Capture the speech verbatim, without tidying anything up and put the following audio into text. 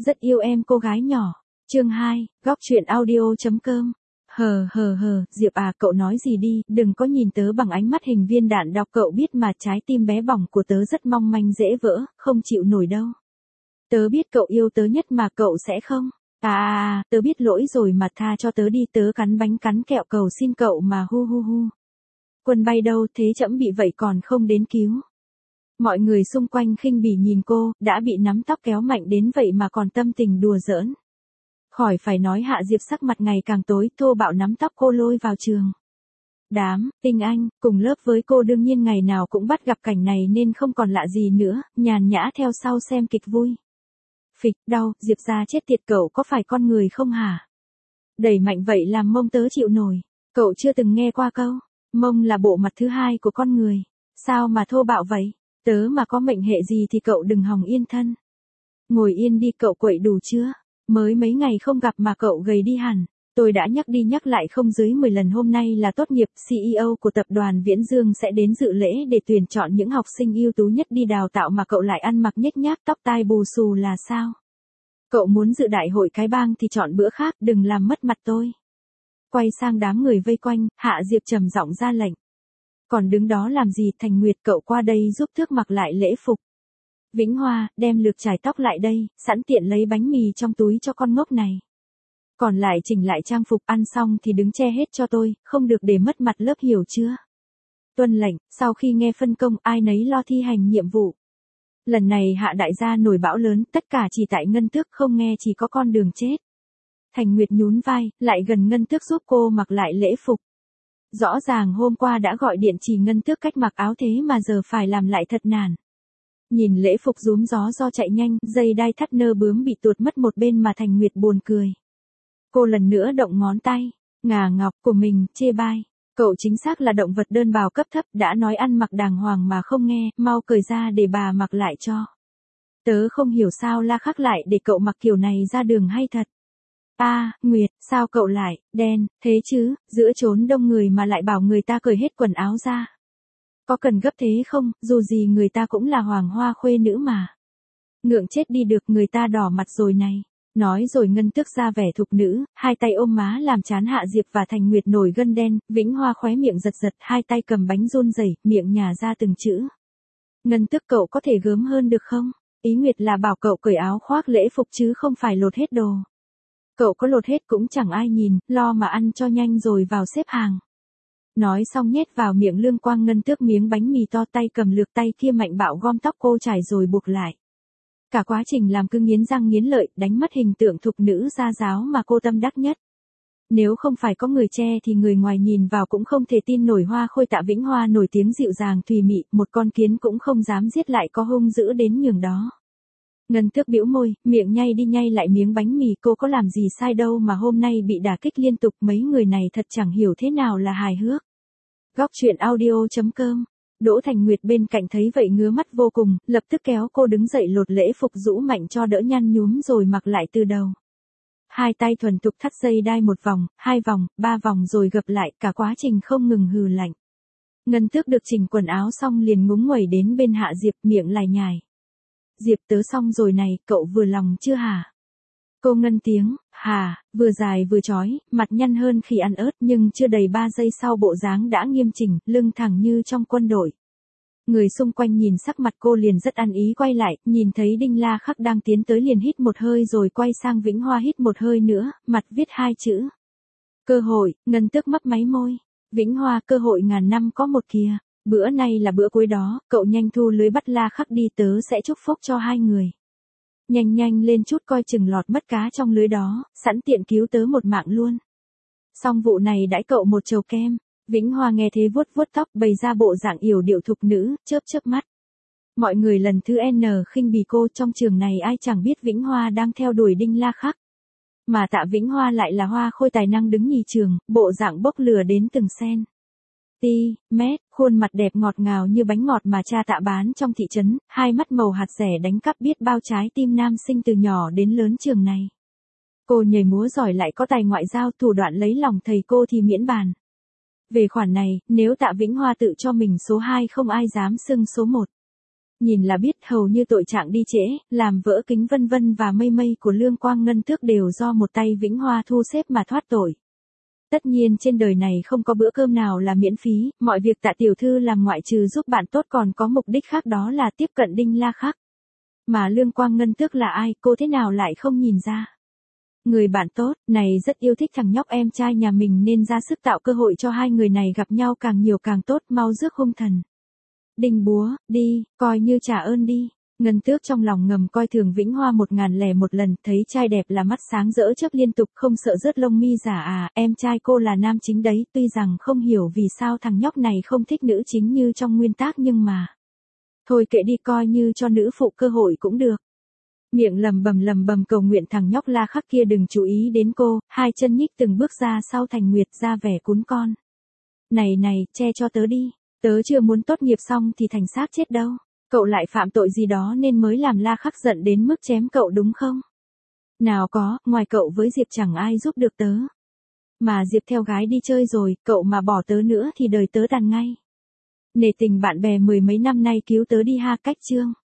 rất yêu em cô gái nhỏ. Chương hai, góc truyện audio.com. Hờ hờ hờ, Diệp à, cậu nói gì đi, đừng có nhìn tớ bằng ánh mắt hình viên đạn đọc, cậu biết mà trái tim bé bỏng của tớ rất mong manh dễ vỡ, không chịu nổi đâu. Tớ biết cậu yêu tớ nhất mà cậu sẽ không. À à à, tớ biết lỗi rồi mà tha cho tớ đi, tớ cắn bánh cắn kẹo cầu xin cậu mà hu hu hu. Quân bay đâu thế, trẫm bị vậy còn không đến cứu. Mọi người xung quanh khinh bỉ nhìn cô, đã bị nắm tóc kéo mạnh đến vậy mà còn tâm tình đùa giỡn. Khỏi phải nói Hạ Diệp sắc mặt ngày càng tối, thô bạo nắm tóc cô lôi vào trường. Đám, tinh anh, cùng lớp với cô đương nhiên ngày nào cũng bắt gặp cảnh này nên không còn lạ gì nữa, nhàn nhã theo sau xem kịch vui. Phịch, đau, Diệp ra chết tiệt, cậu có phải con người không hả? Đẩy mạnh vậy làm mông tớ chịu nổi. Cậu chưa từng nghe qua câu, mông là bộ mặt thứ hai của con người. Sao mà thô bạo vậy? Tớ mà có mệnh hệ gì thì cậu đừng hòng yên thân. Ngồi yên đi, cậu quậy đủ chưa? Mới mấy ngày không gặp mà cậu gầy đi hẳn. Tôi đã nhắc đi nhắc lại không dưới mười lần, hôm nay là tốt nghiệp, xê e ô của tập đoàn Viễn Dương sẽ đến dự lễ để tuyển chọn những học sinh ưu tú nhất đi đào tạo mà cậu lại ăn mặc nhếch nhác, tóc tai bù xù là sao? Cậu muốn dự đại hội cái bang thì chọn bữa khác, đừng làm mất mặt tôi. Quay sang đám người vây quanh, Hạ Diệp trầm giọng ra lệnh. Còn đứng đó làm gì, Thành Nguyệt, cậu qua đây giúp Thước mặc lại lễ phục. Vĩnh Hoa, đem lược chải tóc lại đây, sẵn tiện lấy bánh mì trong túi cho con ngốc này. Còn lại chỉnh lại trang phục, ăn xong thì đứng che hết cho tôi, không được để mất mặt lớp, hiểu chưa? Tuân lệnh. Sau khi nghe phân công, ai nấy lo thi hành nhiệm vụ. Lần này Hạ đại gia nổi bão lớn, tất cả chỉ tại Ngân Tước, không nghe chỉ có con đường chết. Thành Nguyệt nhún vai, lại gần Ngân Tước giúp cô mặc lại lễ phục. Rõ ràng hôm qua đã gọi điện chỉ Ngân Tước cách mặc áo thế mà giờ phải làm lại thật nản. Nhìn lễ phục rúm gió do chạy nhanh, dây đai thắt nơ bướm bị tuột mất một bên mà Thành Nguyệt buồn cười. Cô lần nữa động ngón tay, ngà ngọc của mình, chê bai. Cậu chính xác là động vật đơn bào cấp thấp, đã nói ăn mặc đàng hoàng mà không nghe, mau cởi ra để bà mặc lại cho. Tớ không hiểu sao La Khắc lại để cậu mặc kiểu này ra đường hay thật. A, à, Nguyệt, sao cậu lại, đen, thế chứ, giữa chốn đông người mà lại bảo người ta cởi hết quần áo ra. Có cần gấp thế không, dù gì người ta cũng là hoàng hoa khuê nữ mà. Ngượng chết đi được, người ta đỏ mặt rồi này. Nói rồi Ngân Tước ra vẻ thục nữ, hai tay ôm má làm chán Hạ Diệp và Thành Nguyệt nổi gân đen, Vĩnh Hoa khóe miệng giật giật, hai tay cầm bánh run rẩy, miệng nhả ra từng chữ. Ngân Tước, cậu có thể gớm hơn được không? Ý Nguyệt là bảo cậu cởi áo khoác lễ phục chứ không phải lột hết đồ. Cậu có lột hết cũng chẳng ai nhìn, lo mà ăn cho nhanh rồi vào xếp hàng. Nói xong nhét vào miệng Lương Quang Ngân Tước miếng bánh mì to, tay cầm lược, tay kia mạnh bạo gom tóc cô trải rồi buộc lại. Cả quá trình làm cứ nghiến răng nghiến lợi, đánh mất hình tượng thục nữ gia giáo mà cô tâm đắc nhất. Nếu không phải có người che thì người ngoài nhìn vào cũng không thể tin nổi Hoa Khôi Tạ Vĩnh Hoa nổi tiếng dịu dàng thùy mị, một con kiến cũng không dám giết lại có hung dữ đến nhường đó. Ngân Tước bĩu môi, miệng nhay đi nhay lại miếng bánh mì, cô có làm gì sai đâu mà hôm nay bị đả kích liên tục, mấy người này thật chẳng hiểu thế nào là hài hước. Góc truyện audio.com. Đỗ Thành Nguyệt bên cạnh thấy vậy ngứa mắt vô cùng, lập tức kéo cô đứng dậy lột lễ phục rũ mạnh cho đỡ nhăn nhúm rồi mặc lại từ đầu. Hai tay thuần thục thắt dây đai một vòng, hai vòng, ba vòng rồi gập lại, cả quá trình không ngừng hừ lạnh. Ngân Tước được chỉnh quần áo xong liền ngúng nguẩy đến bên Hạ Diệp, miệng lải nhải. Diệp, tớ xong rồi này, cậu vừa lòng chưa hả? Cô ngân tiếng, hà, vừa dài vừa chói, mặt nhăn hơn khi ăn ớt, nhưng chưa đầy ba giây sau bộ dáng đã nghiêm chỉnh, lưng thẳng như trong quân đội. Người xung quanh nhìn sắc mặt cô liền rất ăn ý quay lại, nhìn thấy Đinh La Khắc đang tiến tới liền hít một hơi rồi quay sang Vĩnh Hoa hít một hơi nữa, mặt viết hai chữ. Cơ hội. Ngân Tước mấp máy môi. Vĩnh Hoa, cơ hội ngàn năm có một kìa. Bữa nay là bữa cuối đó, cậu nhanh thu lưới bắt La Khắc đi, tớ sẽ chúc phúc cho hai người. Nhanh nhanh lên chút, coi chừng lọt mất cá trong lưới đó, sẵn tiện cứu tớ một mạng luôn. Xong vụ này đãi cậu một chầu kem. Vĩnh Hoa nghe thế vuốt vuốt tóc, bày ra bộ dạng yểu điệu thục nữ, chớp chớp mắt. Mọi người lần thứ N khinh bỉ cô, trong trường này ai chẳng biết Vĩnh Hoa đang theo đuổi Đinh La Khắc. Mà Tạ Vĩnh Hoa lại là Hoa Khôi tài năng đứng nhì trường, bộ dạng bốc lửa đến từng sen. Ti, mét, khuôn mặt đẹp ngọt ngào như bánh ngọt mà cha Tạ bán trong thị trấn, hai mắt màu hạt rẻ đánh cắp biết bao trái tim nam sinh từ nhỏ đến lớn trường này. Cô nhảy múa giỏi lại có tài ngoại giao, thủ đoạn lấy lòng thầy cô thì miễn bàn. Về khoản này, nếu Tạ Vĩnh Hoa tự cho mình số hai không ai dám xưng số một. Nhìn là biết hầu như tội trạng đi trễ, làm vỡ kính vân vân và mây mây của Lương Quang Ngân Tước đều do một tay Vĩnh Hoa thu xếp mà thoát tội. Tất nhiên trên đời này không có bữa cơm nào là miễn phí, mọi việc Tạ tiểu thư làm ngoại trừ giúp bạn tốt còn có mục đích khác, đó là tiếp cận Đinh La Khắc. Mà Lương Quang Ngân Tước là ai, cô thế nào lại không nhìn ra? Người bạn tốt này rất yêu thích thằng nhóc em trai nhà mình nên ra sức tạo cơ hội cho hai người này gặp nhau càng nhiều càng tốt, mau rước hung thần. Đinh búa, đi, coi như trả ơn đi. Ngân Tước trong lòng ngầm coi thường Vĩnh Hoa một ngàn lẻ một lần, thấy trai đẹp là mắt sáng rỡ chớp liên tục, không sợ rớt lông mi giả à, em trai cô là nam chính đấy, tuy rằng không hiểu vì sao thằng nhóc này không thích nữ chính như trong nguyên tác nhưng mà... Thôi kệ đi, coi như cho nữ phụ cơ hội cũng được. Miệng lầm bầm lầm bầm cầu nguyện thằng nhóc La Khắc kia đừng chú ý đến cô, hai chân nhích từng bước ra sau Thành Nguyệt ra vẻ cún con. Này này, che cho tớ đi, tớ chưa muốn tốt nghiệp xong thì thành xác chết đâu. Cậu lại phạm tội gì đó nên mới làm La Khắc giận đến mức chém cậu đúng không? Nào có, ngoài cậu với Diệp chẳng ai giúp được tớ. Mà Diệp theo gái đi chơi rồi, cậu mà bỏ tớ nữa thì đời tớ tàn ngay. Nể tình bạn bè mười mấy năm nay cứu tớ đi ha, cách chương.